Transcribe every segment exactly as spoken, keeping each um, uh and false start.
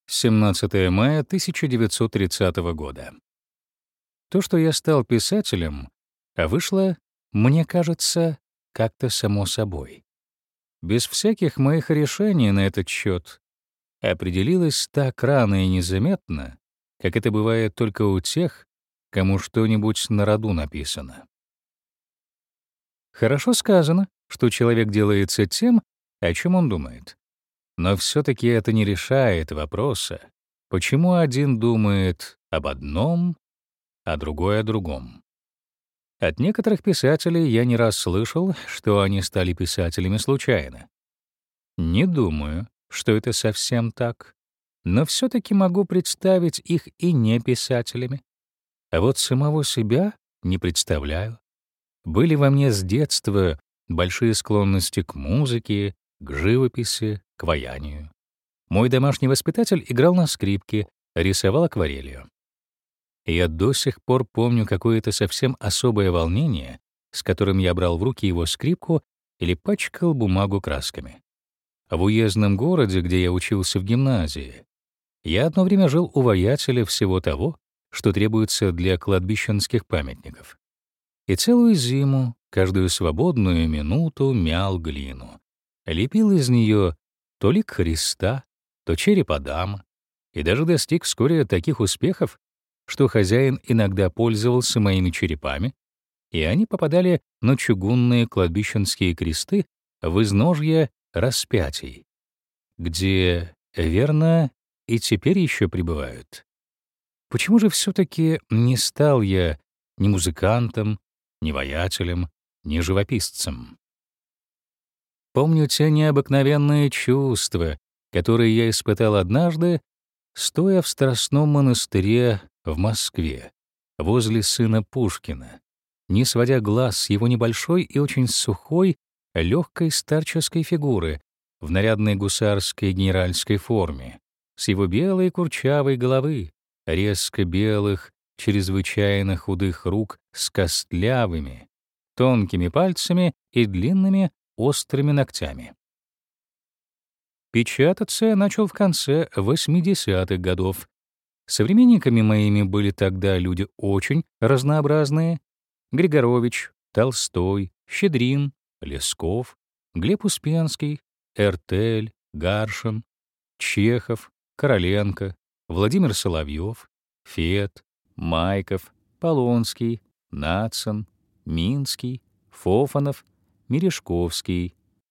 семнадцатое мая тысяча девятьсот тридцатого года. То, что я стал писателем, а вышло, мне кажется, как-то само собой. Без всяких моих решений на этот счет определилось так рано и незаметно, как это бывает только у тех, кому что-нибудь на роду написано. Хорошо сказано, что человек делается тем, о чем он думает. Но все-таки это не решает вопроса, почему один думает об одном, а другой о другом. От некоторых писателей я не раз слышал, что они стали писателями случайно. Не думаю, что это совсем так, но все-таки могу представить их и не писателями. А вот самого себя не представляю. Были во мне с детства большие склонности к музыке, к живописи, к ваянию. Мой домашний воспитатель играл на скрипке, рисовал акварелью. И я до сих пор помню какое-то совсем особое волнение, с которым я брал в руки его скрипку или пачкал бумагу красками. В уездном городе, где я учился в гимназии, я одно время жил у воятеля всего того, что требуется для кладбищенских памятников. И целую зиму, каждую свободную минуту мял глину. Лепил из нее то лик Христа, то череп Адама, и даже достиг вскоре таких успехов, что хозяин иногда пользовался моими черепами, и они попадали на чугунные кладбищенские кресты в изножье распятий, где, верно, и теперь еще пребывают. Почему же все-таки не стал я ни музыкантом, ни воятелем, ни живописцем? Помню те необыкновенные чувства, которые я испытал однажды, стоя в Страстном монастыре в Москве, возле сына Пушкина, не сводя глаз с его небольшой и очень сухой, легкой старческой фигуры в нарядной гусарской генеральской форме, с его белой курчавой головы, резко белых, чрезвычайно худых рук с костлявыми, тонкими пальцами и длинными острыми ногтями. Печататься я начал в конце восьмидесятых годов. Современниками моими были тогда люди очень разнообразные: Григорович, Толстой, Щедрин, Лесков, Глеб Успенский, Эртель, Гаршин, Чехов, Короленко, Владимир Соловьев, Фет, Майков, Полонский, Нацин, Минский, Фофанов, Мережковский.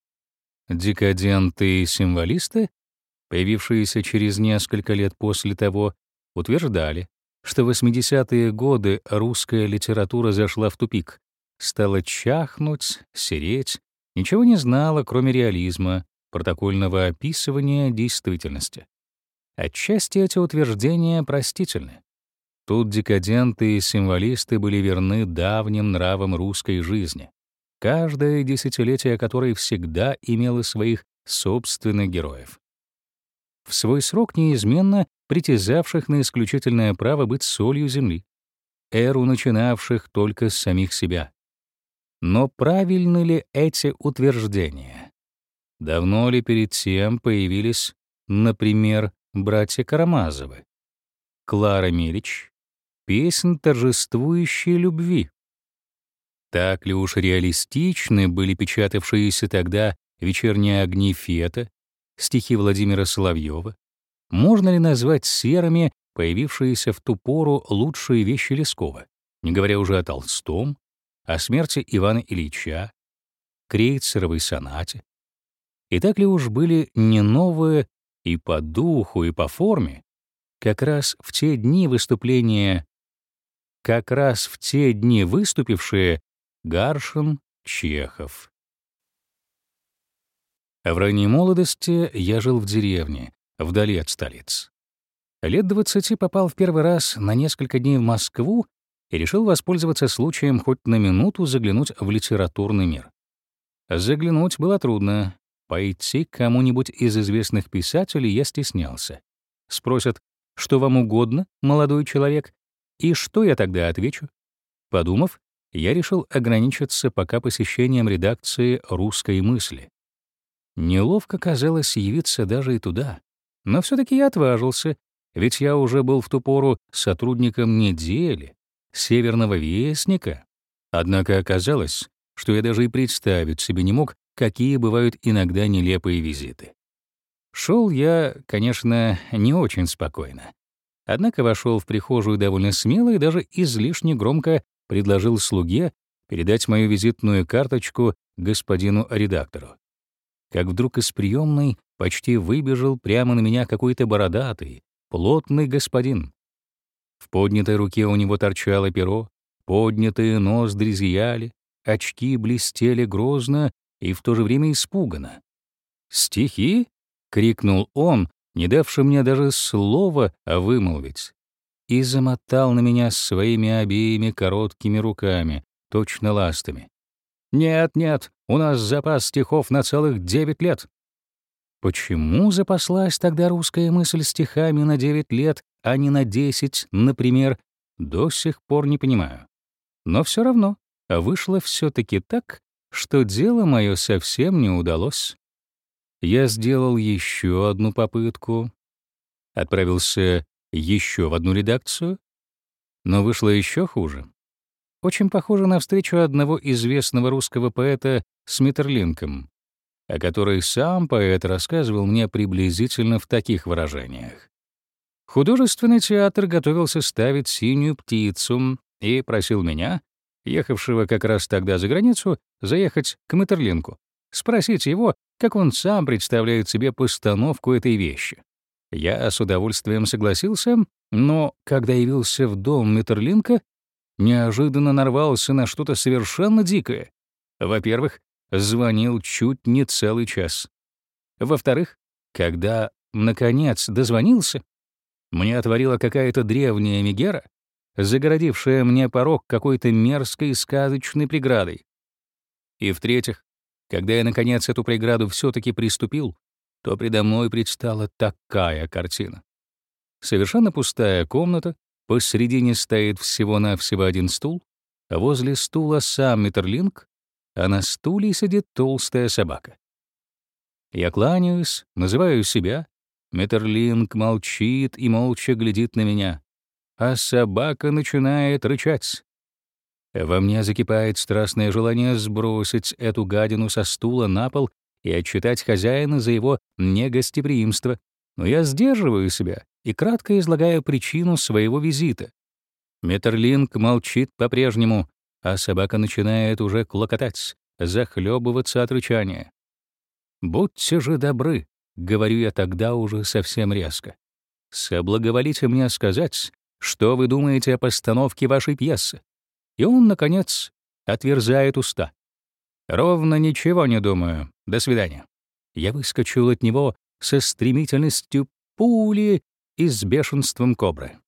Декаденты и символисты, появившиеся через несколько лет после того, утверждали, что в восьмидесятые годы русская литература зашла в тупик, стала чахнуть, сереть, ничего не знала, кроме реализма, протокольного описывания действительности. Отчасти эти утверждения простительны. Тут декаденты и символисты были верны давним нравам русской жизни, каждое десятилетие которой всегда имело своих собственных героев, в свой срок неизменно притязавших на исключительное право быть солью земли, эру начинавших только с самих себя. Но правильны ли эти утверждения? Давно ли перед тем появились, например, братья Карамазовы, Клара Мелич, песнь торжествующей любви? Так ли уж реалистичны были печатавшиеся тогда «Вечерние огни Фета», стихи Владимира Соловьева? Можно ли назвать серыми появившиеся в ту пору лучшие вещи Лескова, не говоря уже о Толстом, о смерти Ивана Ильича, Крейцеровой сонате? И так ли уж были не новые и по духу, и по форме, как раз в те дни выступления, как раз в те дни выступившие Гаршин, Чехов? В ранней молодости я жил в деревне, вдали от столиц. Лет двадцати попал в первый раз на несколько дней в Москву и решил воспользоваться случаем хоть на минуту заглянуть в литературный мир. Заглянуть было трудно. Пойти к кому-нибудь из известных писателей я стеснялся. Спросят: «Что вам угодно, молодой человек?» И что я тогда отвечу? Подумав, я решил ограничиться пока посещением редакции «Русской мысли». Неловко казалось явиться даже и туда, Но все-таки я отважился, ведь я уже был в ту пору сотрудником «Недели», «Северного вестника». Однако оказалось, что я даже и представить себе не мог, какие бывают иногда нелепые визиты. Шел я, конечно, не очень спокойно. Однако вошел в прихожую довольно смело и даже излишне громко предложил слуге передать мою визитную карточку господину редактору. Как вдруг из приемной почти выбежал прямо на меня какой-то бородатый, плотный господин. В поднятой руке у него торчало перо, поднятые ноздри зияли, очки блестели грозно и в то же время испуганно. «Стихи?» — крикнул он, не давши мне даже слова вымолвить, и замотал на меня своими обеими короткими руками, точно ластами. «Нет, нет, у нас запас стихов на целых девять лет». Почему запаслась тогда русская мысль стихами на девять лет, а не на десять, например, до сих пор не понимаю. Но все равно вышло все-таки так, что дело мое совсем не удалось. Я сделал еще одну попытку, отправился еще в одну редакцию, но вышло еще хуже. Очень похоже на встречу одного известного русского поэта с Метерлинком, о которой сам поэт рассказывал мне приблизительно в таких выражениях. Художественный театр готовился ставить «Синюю птицу» и просил меня, ехавшего как раз тогда за границу, заехать к Метерлинку, спросить его, как он сам представляет себе постановку этой вещи. Я с удовольствием согласился, но когда явился в дом Метерлинка, неожиданно нарвался на что-то совершенно дикое. Во-первых, звонил чуть не целый час. Во-вторых, когда, наконец, дозвонился, мне отворила какая-то древняя мегера, загородившая мне порог какой-то мерзкой сказочной преградой. И в-третьих, когда я, наконец, эту преграду все-таки приступил, то предо мной предстала такая картина. Совершенно пустая комната, посредине стоит всего-навсего один стул, а возле стула сам Метерлинк, а на стуле сидит толстая собака. Я кланяюсь, называю себя, Метерлинк молчит и молча глядит на меня, а собака начинает рычать. Во мне закипает страстное желание сбросить эту гадину со стула на пол и отчитать хозяина за его негостеприимство, но я сдерживаю себя и кратко излагаю причину своего визита. Метерлинк молчит по-прежнему, а собака начинает уже клокотать, захлебываться от рычания. «Будьте же добры», — говорю я тогда уже совсем резко. «Соблаговолите мне сказать, что вы думаете о постановке вашей пьесы». И он, наконец, отверзает уста. «Ровно ничего не думаю. До свидания». Я выскочил от него со стремительностью пули и с бешенством кобры.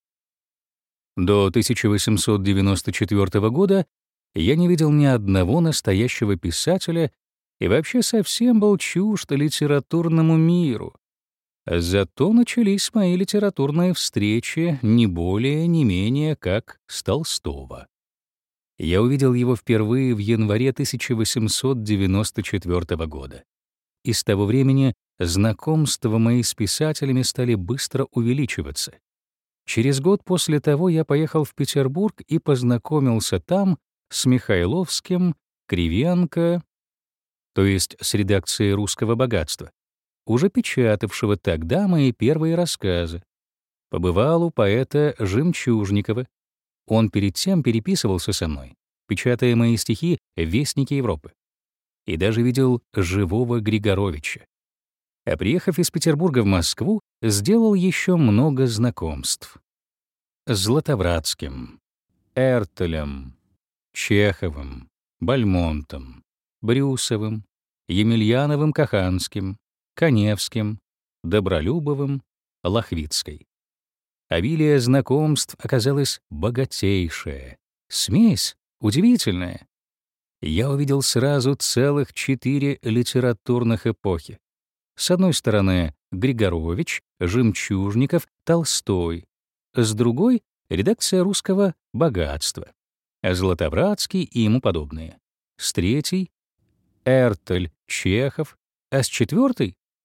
До тысяча восемьсот девяносто четвёртого года я не видел ни одного настоящего писателя и вообще совсем был чужд литературному миру. Зато начались мои литературные встречи не более, не менее, как с Толстого. Я увидел его впервые в январе тысяча восемьсот девяносто четвёртого года. И с того времени знакомства мои с писателями стали быстро увеличиваться. Через год после того я поехал в Петербург и познакомился там с Михайловским, Кривенко, то есть с редакцией «Русского богатства», уже печатавшего тогда мои первые рассказы. Побывал у поэта Жемчужникова. Он перед тем переписывался со мной, печатая мои стихи в «Вестнике Европы». И даже видел живого Григоровича. А приехав из Петербурга в Москву, сделал еще много знакомств. С Златовратским, Эртелем, Чеховым, Бальмонтом, Брюсовым, Емельяновым-Каханским, Каневским, Добролюбовым, Лохвицкой. Обилие знакомств оказалось богатейшее, смесь удивительная. Я увидел сразу целых четыре литературных эпохи. С одной стороны — Григорович, Жемчужников, Толстой. С другой — редакция «Русского богатства», Златовратский и ему подобные. С третьей — Эртель, Чехов, а с четвертой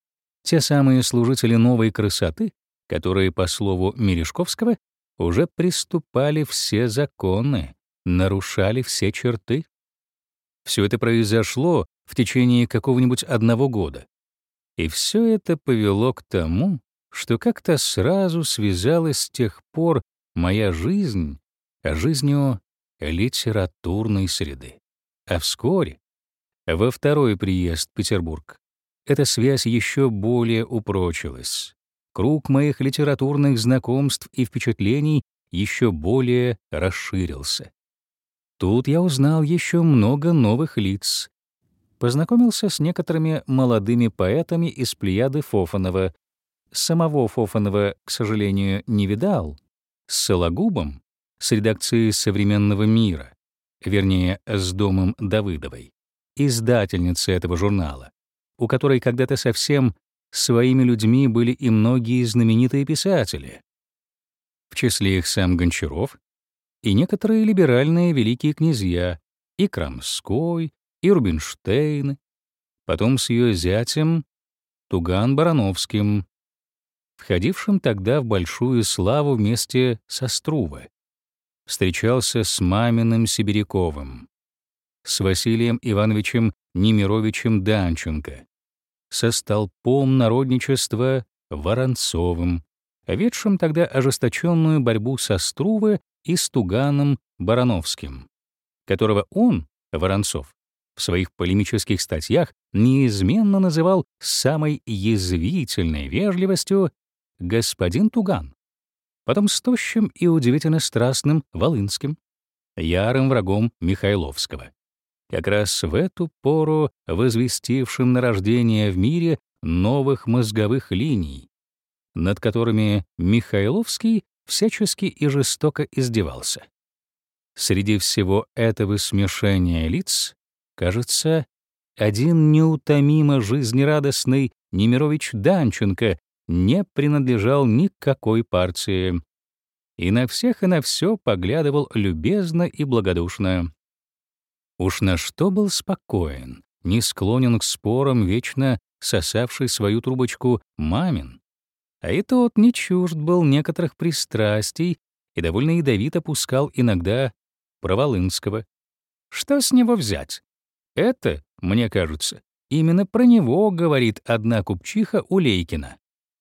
Те самые служители новой красоты, которые, по слову Мережковского, уже приступали все законы, нарушали все черты. Все это произошло в течение какого-нибудь одного года. И все это повело к тому, что как-то сразу связалась с тех пор моя жизнь с жизнью литературной среды. А вскоре, во второй приезд в Петербург, эта связь еще более упрочилась. Круг моих литературных знакомств и впечатлений еще более расширился. Тут я узнал еще много новых лиц. Познакомился с некоторыми молодыми поэтами из плеяды Фофанова. Самого Фофанова, к сожалению, не видал. С Сологубом, с редакцией «Современного мира», вернее, с домом Давыдовой, издательницей этого журнала, у которой когда-то совсем своими людьми были и многие знаменитые писатели, в числе их сам Гончаров и некоторые либеральные великие князья, и Крамской, и Рубинштейн, потом с ее зятем Туган-Барановским, входившим тогда в большую славу вместе со Струве, встречался с Маминым Сибиряковым, с Василием Ивановичем Немировичем Данченко, со столпом народничества Воронцовым, ведшим тогда ожесточенную борьбу со Струве и с Туганом Барановским, которого он, Воронцов, в своих полемических статьях неизменно называл самой язвительной вежливостью «господин Туган», потом с тощим и удивительно страстным Волынским, ярым врагом Михайловского, как раз в эту пору возвестившим на рождение в мире новых мозговых линий, над которыми Михайловский всячески и жестоко издевался. Среди всего этого смешения лиц, кажется, один неутомимо жизнерадостный Немирович Данченко не принадлежал ни к какой партии и на всех и на все поглядывал любезно и благодушно. Уж на что был спокоен, не склонен к спорам, вечно сосавший свою трубочку Мамин, а и тот не чужд был некоторых пристрастий и довольно ядовито пускал иногда про Волынского. Что с него взять? Это, мне кажется, именно про него говорит одна купчиха Улейкина.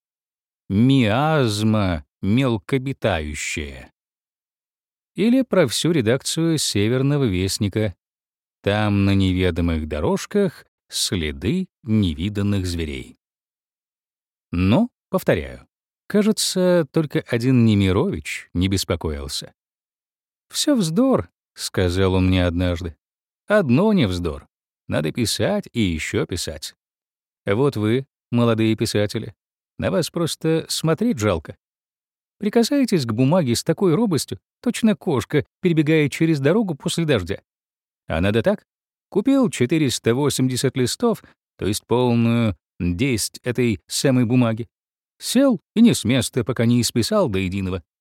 «Миазма мелкобитающая». Или про всю редакцию «Северного вестника». Там на неведомых дорожках следы невиданных зверей. Но, повторяю, кажется, только один Немирович не беспокоился. «Всё вздор», — сказал он мне однажды. «Одно не вздор. Надо писать и еще писать. Вот вы, молодые писатели, на вас просто смотреть жалко. Прикасаетесь к бумаге с такой робостью, точно кошка перебегает через дорогу после дождя. А надо так: купил четыреста восемьдесят листов, то есть полную десять этой самой бумаги, сел и не с места, пока не исписал до единого.